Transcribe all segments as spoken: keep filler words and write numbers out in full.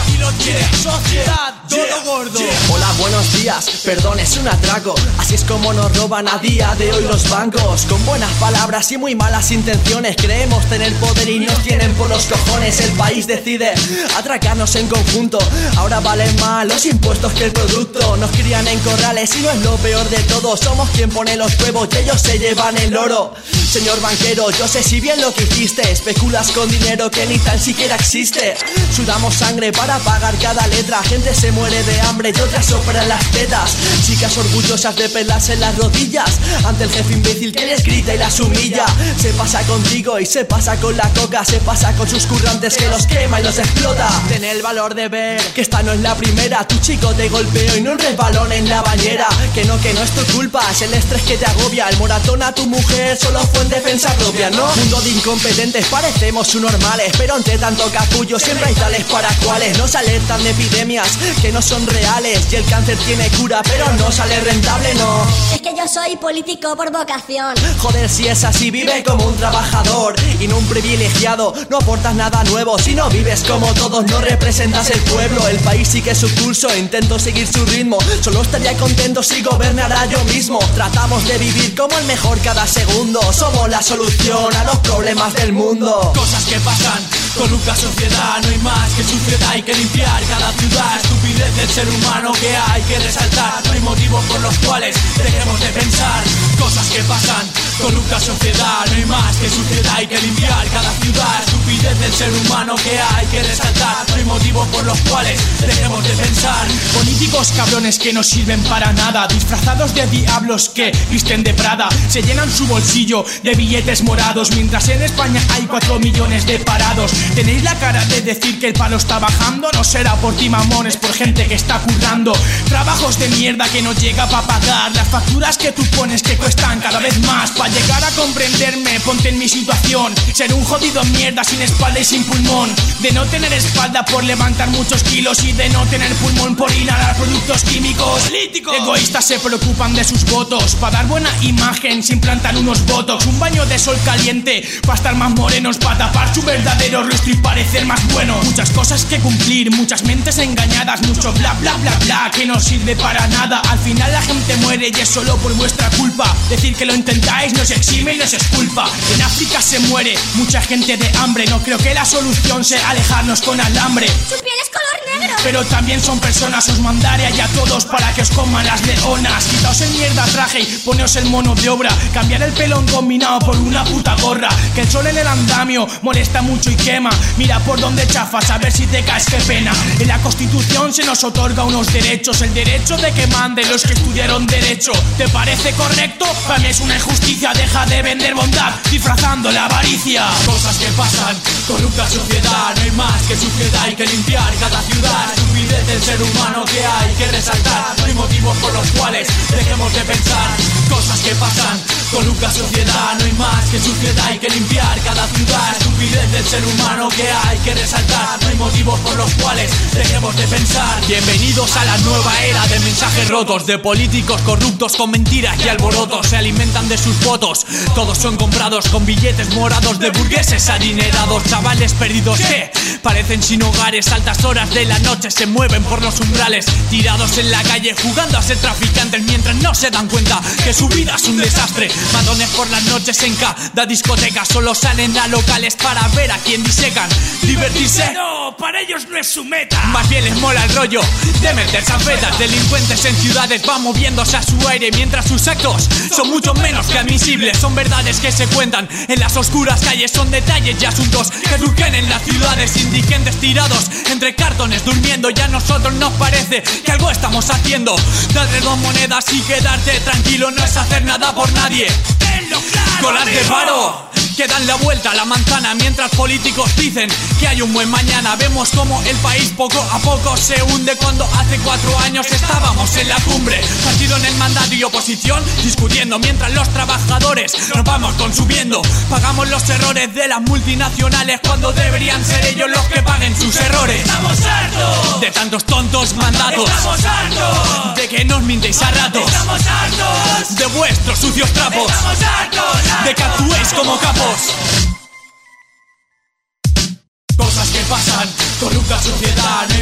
aquí lo tienes. Sociedad, todo gordo. Hola, buenos días, perdón, es un atraco. Así es como nos roban a día de hoy los bancos. Con buenas palabras y muy malas intenciones. Creemos tener poder y nos tienen por los cojones. El país decide atracarnos en conjunto. Ahora valen más los impuestos que el producto. Nos crían en corrales y no es lo peor de todo. Somos quien pone los huevos y ellos se llevan el oro. Señor banquero, yo sé si bien lo que hiciste. Especulas con dinero que ni tan siquiera existe. Sudamos sangre para pagar cada letra. Gente se muere de hambre y otras soplan las tetas. Chicas orgullosas de pelarse en las rodillas ante el jefe imbécil que les grita y las humilla. Se pasa contigo y se pasa con la coca. Se pasa con sus currantes que los quema y los explota. Ten el valor de ver que esta no es la primera. Tu chico te golpeó y no un resbalón en la bañera. Que no, que no es tu culpa, es el estrés que te agobia. El moratón a tu mujer solo fue en defensa propia, ¿no? Mundo de incompetentes, parecemos subnormales. Pero entre tanto capullo siempre hay tales para cuales. Nos alertan de epidemias que no son reales. Y el cáncer tiene cura pero no sale rentable, no. Es que yo soy político por vocación. Joder, si es así, vive como un trabajador y no un privilegiado. No aportas nada nuevo si no vives como todos. No representas el pueblo, el país sigue su curso. Intento seguir su ritmo, solo estaría contento si gobernara yo mismo. Tratamos de vivir como el mejor cada segundo. Somos la solución a los problemas del mundo. Cosas que pasan, corrupta sociedad. No hay más que suciedad, hay que limpiar cada ciudad. Estupidez del ser humano que hay que resaltar. No hay motivos por los cuales dejemos de pensar. Cosas que pasan, corrupta sociedad. No hay más que suciedad, hay que limpiar cada ciudad. Estupidez del ser humano que hay que resaltar. No hay motivos por los cuales dejemos de pensar. Políticos cabrones que no sirven para nada, disfrazados de diablos que visten de Prada. Se llenan su bolsillo de billetes morados, mientras en España hay cuatro millones de parados. Tenéis la cara de decir que el palo está bajando. No será por ti, mamones, por gente que está currando. Trabajos de mierda que no llega pa' pagar. Las facturas que tú pones que cuestan cada vez más. Pa' llegar a comprenderme, ponte en mi situación. Ser un jodido mierda sin espalda y sin pulmón. De no tener espalda por levantar muchos kilos y de no tener pulmón por inhalar productos químicos. Políticos egoístas se preocupan de sus votos, pa' dar buena imagen sin plantar unos botox. Un baño de sol caliente pa' estar más morenos, pa' tapar su verdadero rostro y parecer más bueno. Muchas cosas que cumplir, muchas mentes engañadas. Mucho bla bla bla bla que no sirve para nada. Al final la gente muere y es solo por vuestra culpa. Decir que lo intentáis no os exime y no os exculpa. En África se muere mucha gente de hambre. No creo que la solución sea alejarnos con alambre. Su piel es color negro. Pero también son personas, os mandaré allá a todos para que os coman las leonas. Quitaos el mierda traje y poneos el mono de obra. Cambiar el pelón combinado por una puta gorra. Que el sol en el andamio molesta mucho y quema. Mira por donde chafas a ver si te caes, qué pena. En la Constitución se nos otorga unos derechos. El derecho de que manden los que estudiaron derecho. ¿Te parece correcto? Para mí es una injusticia. Deja de vender bondad disfrazando la avaricia. Cosas que pasan, corrupta sociedad. No hay más que suciedad, hay que limpiar cada ciudad. Estupidez del ser humano que hay que resaltar. No hay motivos por los cuales dejemos de pensar. Cosas que pasan, corrupta sociedad. No hay más que suciedad, hay que limpiar cada ciudad. Estupidez del ser humano que hay que resaltar. No hay motivos por los cuales dejemos de pensar. Bienvenidos a la nueva era de mensajes rotos, de políticos corruptos con mentiras y alborotos. Se alimentan de sus votos, todos son comprados con billetes morados de burgueses adinerados. Chavales perdidos que parecen sin hogares, altas horas de la noche se mueven por los umbrales, tirados en la calle jugando a ser traficantes, mientras no se dan cuenta que su vida es un desastre. Matones por las noches en cada discoteca, solo salen a locales para ver a quién disecan. Divertirse, no, para ellos no es su meta. Más bien les mola el rollo de meter sanfetas. Delincuentes en ciudades van moviéndose a su aire, mientras sus actos son mucho menos que admisibles. Son verdades que se cuentan en las oscuras calles, son detalles y asuntos que surgen en las ciudades. Indigentes tirados entre cartones durmiendo, y a nosotros nos parece que algo estamos haciendo. Darle dos monedas y quedarte tranquilo no es hacer nada por nadie. Tenlo claro, Colas de paro que dan la vuelta a la manzana, mientras políticos dicen que hay un buen mañana. Vemos como el país poco a poco se hunde, cuando hace cuatro años estábamos en la cumbre. Partido en el mandato y oposición discutiendo, mientras los trabajadores nos vamos consumiendo. Pagamos los errores de las multinacionales cuando deberían ser ellos los que paguen sus errores. Estamos hartos de tantos tontos mandatos. Estamos hartos de que nos mintéis a ratos. Estamos hartos de vuestros sucios trapos. Estamos hartos de que actuéis como capos. Cosas que pasan, corrupta sociedad. No hay más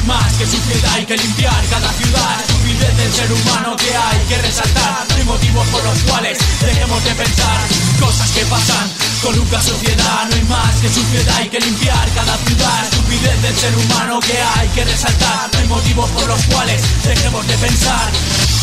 que suciedad, hay que limpiar cada ciudad. Estupidez del ser humano que hay que resaltar. No hay motivos por los cuales dejemos de pensar. Cosas que pasan, corrupta sociedad. No hay más que suciedad, hay que limpiar cada ciudad. Estupidez del ser humano que hay que resaltar. No hay motivos por los cuales dejemos de pensar.